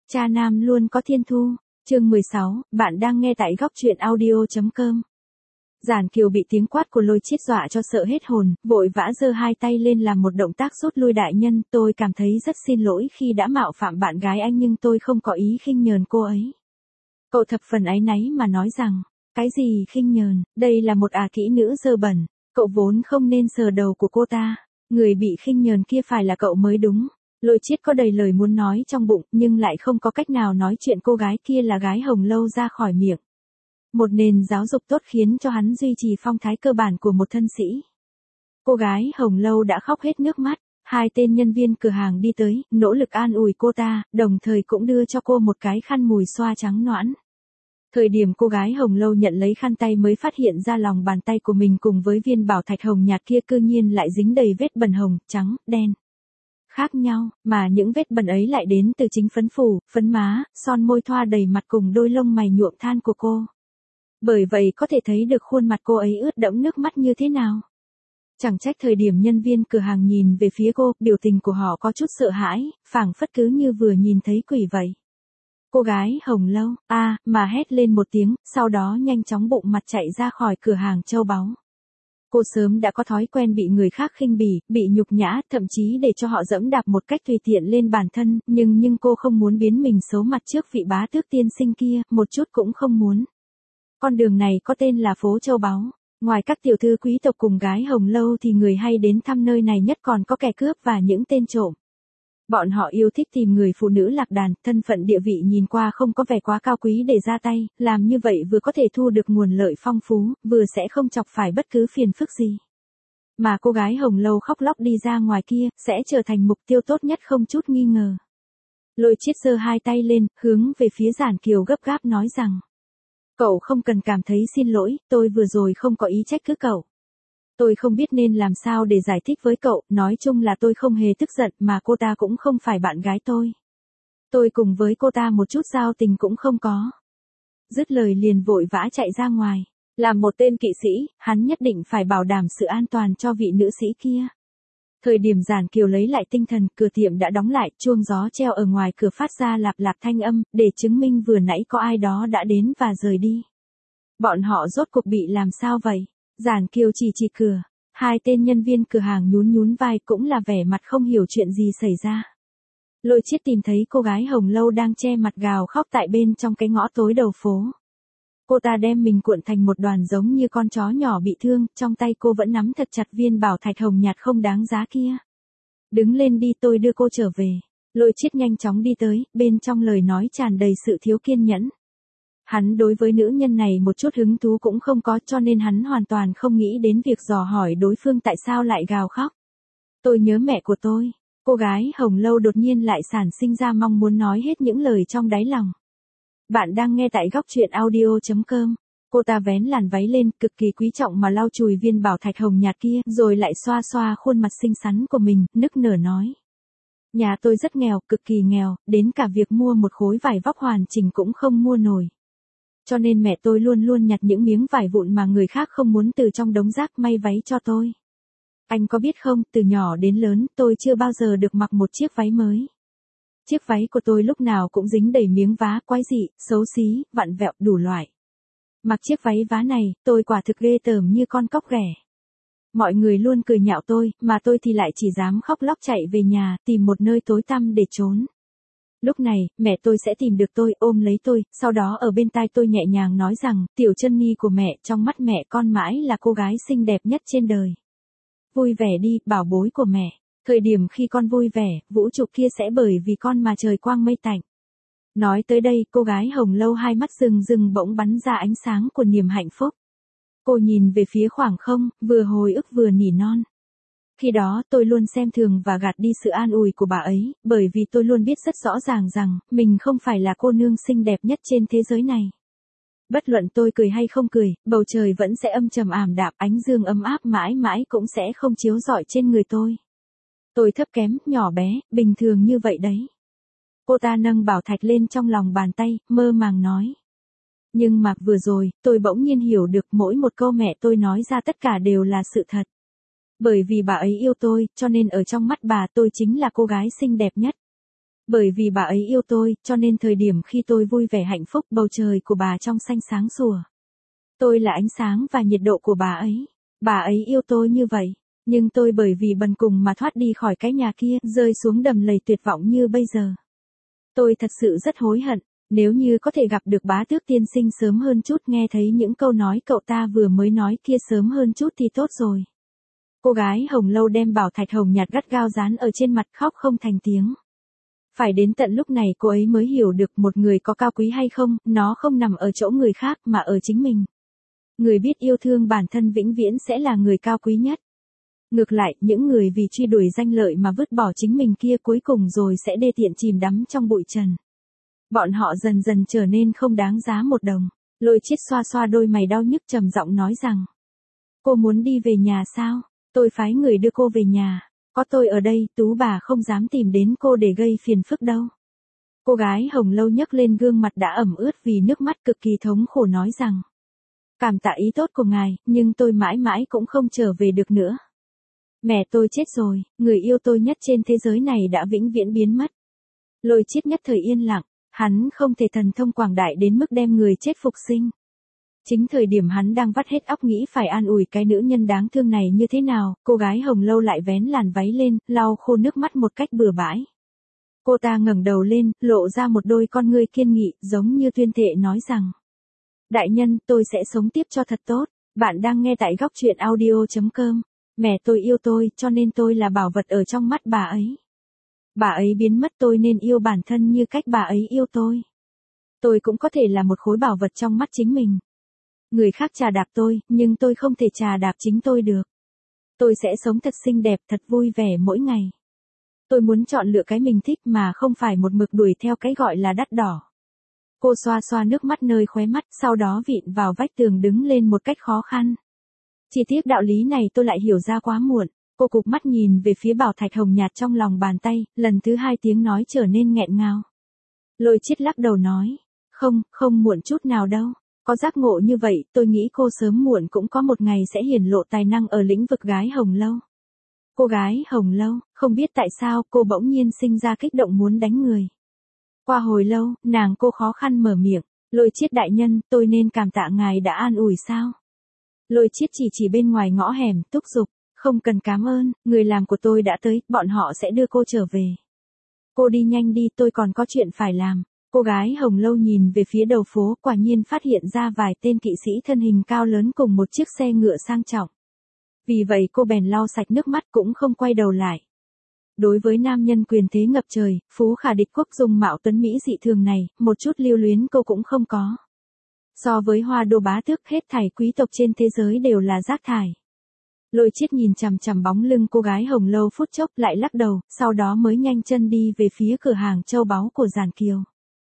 Cha nam luôn có thiên thu, chương 16, bạn đang nghe tại góc truyện audio.com. Giản Kiều bị tiếng quát của Lôi Chiết dọa cho sợ hết hồn, vội vã giơ hai tay lên làm một động tác rút lui. Đại nhân, tôi cảm thấy rất xin lỗi khi đã mạo phạm bạn gái anh, nhưng tôi không có ý khinh nhờn cô ấy. Cậu thập phần áy náy mà nói rằng, cái gì khinh nhờn, đây là một kỹ nữ dơ bẩn, cậu vốn không nên sờ đầu của cô ta, người bị khinh nhờn kia phải là cậu mới đúng. Lôi Chiết có đầy lời muốn nói trong bụng, nhưng lại không có cách nào nói chuyện cô gái kia là gái Hồng Lâu ra khỏi miệng. Một nền giáo dục tốt khiến cho hắn duy trì phong thái cơ bản của một thân sĩ. Cô gái Hồng Lâu đã khóc hết nước mắt, hai tên nhân viên cửa hàng đi tới, nỗ lực an ủi cô ta, đồng thời cũng đưa cho cô một cái khăn mùi xoa trắng nõn. Thời điểm cô gái Hồng Lâu nhận lấy khăn tay mới phát hiện ra lòng bàn tay của mình cùng với viên bảo thạch hồng nhạt kia cư nhiên lại dính đầy vết bẩn hồng, trắng, đen. Khác nhau, mà những vết bẩn ấy lại đến từ chính phấn phủ, phấn má, son môi thoa đầy mặt cùng đôi lông mày nhuộm than của cô. Bởi vậy có thể thấy được khuôn mặt cô ấy ướt đẫm nước mắt như thế nào. Chẳng trách thời điểm nhân viên cửa hàng nhìn về phía cô, biểu tình của họ có chút sợ hãi, phảng phất cứ như vừa nhìn thấy quỷ vậy. Cô gái Hồng Lâu, mà hét lên một tiếng, sau đó nhanh chóng bụng mặt chạy ra khỏi cửa hàng châu báu. Cô sớm đã có thói quen bị người khác khinh bỉ, bị nhục nhã, thậm chí để cho họ dẫm đạp một cách tùy tiện lên bản thân, nhưng cô không muốn biến mình xấu mặt trước vị bá tước tiên sinh kia, một chút cũng không muốn. Con đường này có tên là phố châu báu. Ngoài các tiểu thư quý tộc cùng gái Hồng Lâu thì người hay đến thăm nơi này nhất còn có kẻ cướp và những tên trộm. Bọn họ yêu thích tìm người phụ nữ lạc đàn, thân phận địa vị nhìn qua không có vẻ quá cao quý để ra tay, làm như vậy vừa có thể thu được nguồn lợi phong phú, vừa sẽ không chọc phải bất cứ phiền phức gì. Mà cô gái Hồng Lâu khóc lóc đi ra ngoài kia, sẽ trở thành mục tiêu tốt nhất không chút nghi ngờ. Lôi Chiết giơ hai tay lên, hướng về phía Giản Kiều gấp gáp nói rằng. Cậu không cần cảm thấy xin lỗi, tôi vừa rồi không có ý trách cứ cậu. Tôi không biết nên làm sao để giải thích với cậu, nói chung là tôi không hề tức giận mà cô ta cũng không phải bạn gái tôi. Tôi cùng với cô ta một chút giao tình cũng không có. Dứt lời liền vội vã chạy ra ngoài. Làm một tên kỵ sĩ, hắn nhất định phải bảo đảm sự an toàn cho vị nữ sĩ kia. Thời điểm Giản Kiều lấy lại tinh thần, cửa tiệm đã đóng lại, chuông gió treo ở ngoài cửa phát ra lạp lạp thanh âm, để chứng minh vừa nãy có ai đó đã đến và rời đi. Bọn họ rốt cuộc bị làm sao vậy? Giản Kiều chỉ cửa. Hai tên nhân viên cửa hàng nhún vai cũng là vẻ mặt không hiểu chuyện gì xảy ra. Lôi Chiết tìm thấy cô gái Hồng Lâu đang che mặt gào khóc tại bên trong cái ngõ tối đầu phố. Cô ta đem mình cuộn thành một đoàn giống như con chó nhỏ bị thương, trong tay cô vẫn nắm thật chặt viên bảo thạch hồng nhạt không đáng giá kia. Đứng lên đi, tôi đưa cô trở về. Lôi Chiết nhanh chóng đi tới, bên trong lời nói tràn đầy sự thiếu kiên nhẫn. Hắn đối với nữ nhân này một chút hứng thú cũng không có, cho nên hắn hoàn toàn không nghĩ đến việc dò hỏi đối phương tại sao lại gào khóc. Tôi nhớ mẹ của tôi. Cô gái Hồng Lâu đột nhiên lại sản sinh ra mong muốn nói hết những lời trong đáy lòng. Bạn đang nghe tại góc truyện audio.com. Cô ta vén làn váy lên, cực kỳ quý trọng mà lau chùi viên bảo thạch hồng nhạt kia, rồi lại xoa xoa khuôn mặt xinh xắn của mình, nức nở nói. Nhà tôi rất nghèo, cực kỳ nghèo, đến cả việc mua một khối vải vóc hoàn chỉnh cũng không mua nổi. Cho nên mẹ tôi luôn luôn nhặt những miếng vải vụn mà người khác không muốn từ trong đống rác may váy cho tôi. Anh có biết không, từ nhỏ đến lớn tôi chưa bao giờ được mặc một chiếc váy mới. Chiếc váy của tôi lúc nào cũng dính đầy miếng vá quái dị, xấu xí, vặn vẹo đủ loại. Mặc chiếc váy vá này, tôi quả thực ghê tởm như con cóc ghẻ. Mọi người luôn cười nhạo tôi, mà tôi thì lại chỉ dám khóc lóc chạy về nhà, tìm một nơi tối tăm để trốn. Lúc này, mẹ tôi sẽ tìm được tôi, ôm lấy tôi, sau đó ở bên tai tôi nhẹ nhàng nói rằng, tiểu chân ni của mẹ, trong mắt mẹ con mãi là cô gái xinh đẹp nhất trên đời. Vui vẻ đi, bảo bối của mẹ. Thời điểm khi con vui vẻ, vũ trụ kia sẽ bởi vì con mà trời quang mây tạnh. Nói tới đây, cô gái Hồng Lâu hai mắt rừng bỗng bắn ra ánh sáng của niềm hạnh phúc. Cô nhìn về phía khoảng không, vừa hồi ức vừa nỉ non. Khi đó tôi luôn xem thường và gạt đi sự an ủi của bà ấy, bởi vì tôi luôn biết rất rõ ràng rằng, mình không phải là cô nương xinh đẹp nhất trên thế giới này. Bất luận tôi cười hay không cười, bầu trời vẫn sẽ âm trầm ảm đạm, ánh dương ấm áp mãi mãi cũng sẽ không chiếu rọi trên người tôi. Tôi thấp kém, nhỏ bé, bình thường như vậy đấy. Cô ta nâng bảo thạch lên trong lòng bàn tay, mơ màng nói. Nhưng mà vừa rồi, tôi bỗng nhiên hiểu được mỗi một câu mẹ tôi nói ra tất cả đều là sự thật. Bởi vì bà ấy yêu tôi, cho nên ở trong mắt bà tôi chính là cô gái xinh đẹp nhất. Bởi vì bà ấy yêu tôi, cho nên thời điểm khi tôi vui vẻ hạnh phúc, bầu trời của bà trong xanh sáng sủa. Tôi là ánh sáng và nhiệt độ của bà ấy. Bà ấy yêu tôi như vậy. Nhưng tôi bởi vì bần cùng mà thoát đi khỏi cái nhà kia, rơi xuống đầm lầy tuyệt vọng như bây giờ. Tôi thật sự rất hối hận. Nếu như có thể gặp được bá tước tiên sinh sớm hơn chút, nghe thấy những câu nói cậu ta vừa mới nói kia sớm hơn chút thì tốt rồi. Cô gái Hồng Lâu đem bảo thạch hồng nhạt gắt gao dán ở trên mặt, khóc không thành tiếng. Phải đến tận lúc này cô ấy mới hiểu được một người có cao quý hay không, nó không nằm ở chỗ người khác mà ở chính mình. Người biết yêu thương bản thân vĩnh viễn sẽ là người cao quý nhất. Ngược lại, những người vì truy đuổi danh lợi mà vứt bỏ chính mình kia cuối cùng rồi sẽ đê tiện chìm đắm trong bụi trần. Bọn họ dần dần trở nên không đáng giá một đồng. Lôi Chiết xoa xoa đôi mày đau nhức trầm giọng nói rằng. Cô muốn đi về nhà sao? Tôi phái người đưa cô về nhà. Có tôi ở đây, Tú bà không dám tìm đến cô để gây phiền phức đâu. Cô gái Hồng Lâu nhấc lên gương mặt đã ẩm ướt vì nước mắt, cực kỳ thống khổ nói rằng. Cảm tạ ý tốt của ngài, nhưng tôi mãi mãi cũng không trở về được nữa. Mẹ tôi chết rồi, người yêu tôi nhất trên thế giới này đã vĩnh viễn biến mất. Lôi Chiết nhất thời yên lặng, hắn không thể thần thông quảng đại đến mức đem người chết phục sinh. Chính thời điểm hắn đang vắt hết óc nghĩ phải an ủi cái nữ nhân đáng thương này như thế nào, cô gái Hồng Lâu lại vén làn váy lên, lau khô nước mắt một cách bừa bãi. Cô ta ngẩng đầu lên, lộ ra một đôi con ngươi kiên nghị, giống như tuyên thệ nói rằng. Đại nhân, tôi sẽ sống tiếp cho thật tốt. Bạn đang nghe tại góc truyện audio.com. Mẹ tôi yêu tôi, cho nên tôi là bảo vật ở trong mắt bà ấy. Bà ấy biến mất, tôi nên yêu bản thân như cách bà ấy yêu tôi. Tôi cũng có thể là một khối bảo vật trong mắt chính mình. Người khác chà đạp tôi, nhưng tôi không thể chà đạp chính tôi được. Tôi sẽ sống thật xinh đẹp, thật vui vẻ mỗi ngày. Tôi muốn chọn lựa cái mình thích mà không phải một mực đuổi theo cái gọi là đắt đỏ. Cô xoa xoa nước mắt nơi khóe mắt, sau đó vịn vào vách tường đứng lên một cách khó khăn. Chỉ tiếc đạo lý này tôi lại hiểu ra quá muộn. Cô cụp mắt nhìn về phía bảo thạch hồng nhạt trong lòng bàn tay, lần thứ hai tiếng nói trở nên nghẹn ngào. Lôi Chiết lắc đầu nói, không muộn chút nào đâu. Có giác ngộ như vậy, tôi nghĩ cô sớm muộn cũng có một ngày sẽ hiển lộ tài năng ở lĩnh vực gái Hồng Lâu. Cô gái Hồng Lâu, không biết tại sao cô bỗng nhiên sinh ra kích động muốn đánh người. Qua hồi lâu, cô khó khăn mở miệng, Lôi Chiết đại nhân, tôi nên cảm tạ ngài đã an ủi sao? Lôi Chiết chỉ bên ngoài ngõ hẻm, thúc giục, không cần cảm ơn, người làm của tôi đã tới, bọn họ sẽ đưa cô trở về. Cô đi nhanh đi, tôi còn có chuyện phải làm. Cô gái Hồng Lâu nhìn về phía đầu phố, quả nhiên phát hiện ra vài tên kỵ sĩ thân hình cao lớn cùng một chiếc xe ngựa sang trọng. Vì vậy cô bèn lau sạch nước mắt cũng không quay đầu lại. Đối với nam nhân quyền thế ngập trời, phú khả địch quốc dung mạo tuấn mỹ dị thường này, một chút lưu luyến cô cũng không có. So với Hoa Đô bá tước, hết thảy quý tộc trên thế giới đều là rác thải. Lôi Chiết nhìn chằm chằm bóng lưng cô gái Hồng Lâu phút chốc lại lắc đầu, sau đó mới nhanh chân đi về phía cửa hàng châu báu của Giản Kiều.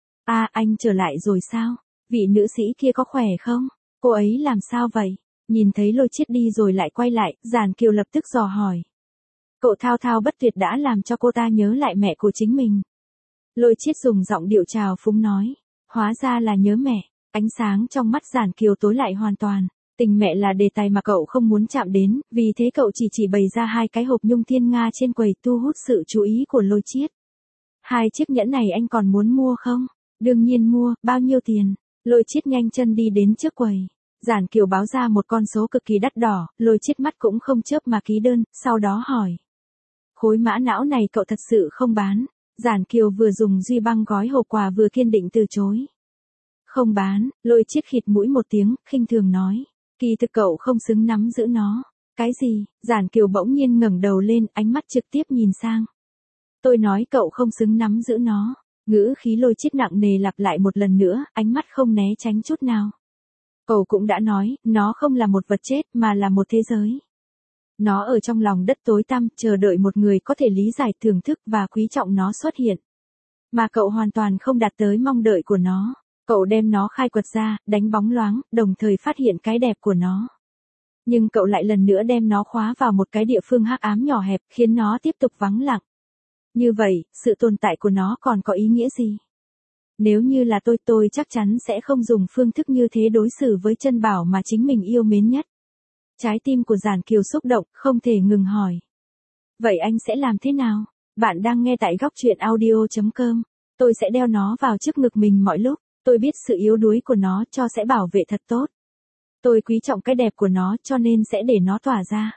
Anh trở lại rồi sao? Vị nữ sĩ kia có khỏe không? Cô ấy làm sao vậy? Nhìn thấy Lôi Chiết đi rồi lại quay lại, Giản Kiều lập tức dò hỏi. Cậu thao thao bất tuyệt đã làm cho cô ta nhớ lại mẹ của chính mình. Lôi Chiết dùng giọng điệu trào phúng nói. Hóa ra là nhớ mẹ. Ánh sáng trong mắt Giản Kiều tối lại hoàn toàn. Tình mẹ là đề tài mà cậu không muốn chạm đến, vì thế cậu chỉ bày ra hai cái hộp nhung thiên nga trên quầy thu hút sự chú ý của Lôi Chiết. Hai chiếc nhẫn này anh còn muốn mua không? Đương nhiên mua, bao nhiêu tiền? Lôi Chiết nhanh chân đi đến trước quầy. Giản Kiều báo ra một con số cực kỳ đắt đỏ, Lôi Chiết mắt cũng không chớp mà ký đơn, sau đó hỏi. Khối mã não này cậu thật sự không bán? Giản Kiều vừa dùng duy băng gói hộp quà vừa kiên định từ chối. Không bán, Lôi Chiết khịt mũi một tiếng, khinh thường nói. Kỳ thực cậu không xứng nắm giữ nó. Cái gì? Giản Kiều bỗng nhiên ngẩng đầu lên, ánh mắt trực tiếp nhìn sang. Tôi nói cậu không xứng nắm giữ nó. Ngữ khí Lôi Chiết nặng nề lặp lại một lần nữa, ánh mắt không né tránh chút nào. Cậu cũng đã nói, nó không là một vật chết mà là một thế giới. Nó ở trong lòng đất tối tăm, chờ đợi một người có thể lý giải, thưởng thức và quý trọng nó xuất hiện. Mà cậu hoàn toàn không đạt tới mong đợi của nó. Cậu đem nó khai quật ra, đánh bóng loáng, đồng thời phát hiện cái đẹp của nó. Nhưng cậu lại lần nữa đem nó khóa vào một cái địa phương hắc ám nhỏ hẹp, khiến nó tiếp tục vắng lặng. Như vậy, sự tồn tại của nó còn có ý nghĩa gì? Nếu như là tôi chắc chắn sẽ không dùng phương thức như thế đối xử với chân bảo mà chính mình yêu mến nhất. Trái tim của Giản Kiều xúc động, không thể ngừng hỏi. Vậy anh sẽ làm thế nào? Bạn đang nghe tại góc truyện audio.com. Tôi sẽ đeo nó vào trước ngực mình mọi lúc. Tôi biết sự yếu đuối của nó cho sẽ bảo vệ thật tốt. Tôi quý trọng cái đẹp của nó cho nên sẽ để nó tỏa ra.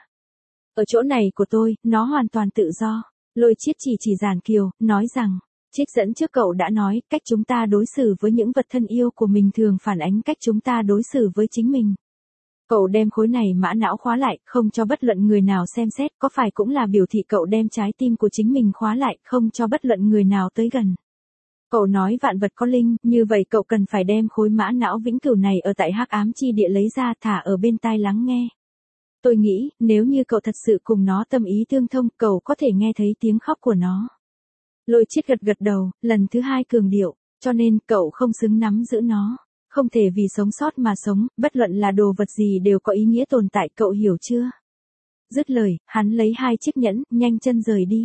Ở chỗ này của tôi, nó hoàn toàn tự do. Lôi Chiết chỉ Giản Kiều, nói rằng, trích dẫn trước cậu đã nói, cách chúng ta đối xử với những vật thân yêu của mình thường phản ánh cách chúng ta đối xử với chính mình. Cậu đem khối này mã não khóa lại, không cho bất luận người nào xem xét, có phải cũng là biểu thị cậu đem trái tim của chính mình khóa lại, không cho bất luận người nào tới gần. Cậu nói vạn vật có linh, như vậy cậu cần phải đem khối mã não vĩnh cửu này ở tại hắc ám chi địa lấy ra thả ở bên tai lắng nghe. Tôi nghĩ, nếu như cậu thật sự cùng nó tâm ý tương thông, cậu có thể nghe thấy tiếng khóc của nó. Lôi Chiết gật đầu, lần thứ hai cường điệu, cho nên cậu không xứng nắm giữ nó. Không thể vì sống sót mà sống, bất luận là đồ vật gì đều có ý nghĩa tồn tại, cậu hiểu chưa? Dứt lời, hắn lấy 2 chiếc nhẫn, nhanh chân rời đi.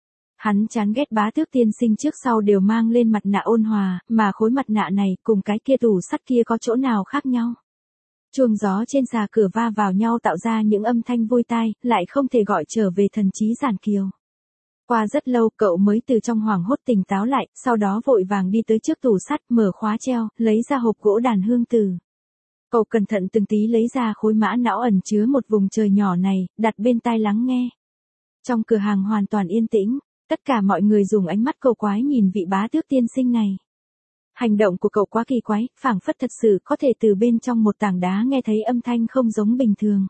Hắn chán ghét Bá Tước tiên sinh trước sau đều mang lên mặt nạ ôn hòa, mà khối mặt nạ này cùng cái kia tủ sắt kia có chỗ nào khác nhau. Chuông gió trên xà cửa va vào nhau tạo ra những âm thanh vui tai, lại không thể gọi trở về thần trí Giản Kiều. Qua rất lâu cậu mới từ trong hoảng hốt tỉnh táo lại, sau đó vội vàng đi tới trước tủ sắt, mở khóa treo, lấy ra hộp gỗ đàn hương từ. Cậu cẩn thận từng tí lấy ra khối mã não ẩn chứa một vùng trời nhỏ này, đặt bên tai lắng nghe. Trong cửa hàng hoàn toàn yên tĩnh, tất cả mọi người dùng ánh mắt cầu quái nhìn vị Bá Tước tiên sinh này. Hành động của cậu quá kỳ quái, phảng phất thật sự có thể từ bên trong một tảng đá nghe thấy âm thanh không giống bình thường.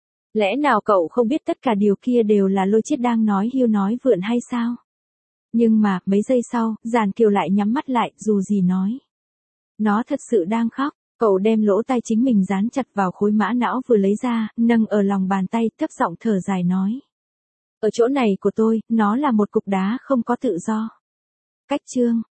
Lẽ nào cậu không biết tất cả điều kia đều là Lôi Chiết đang nói hiu nói vượn hay sao? Nhưng mà, mấy giây sau, Giản Kiều lại nhắm mắt lại, dù gì nói. Nó thật sự đang khóc, cậu đem lỗ tai chính mình dán chặt vào khối mã não vừa lấy ra, nâng ở lòng bàn tay, thấp giọng thở dài nói. Ở chỗ này của tôi, nó là một cục đá không có tự do. Cách chương.